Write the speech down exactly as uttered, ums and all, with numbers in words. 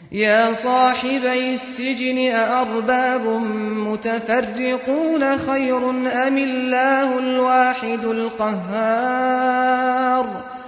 يا صاحبي السجن أأرباب متفرقون خير أم الله الواحد القهار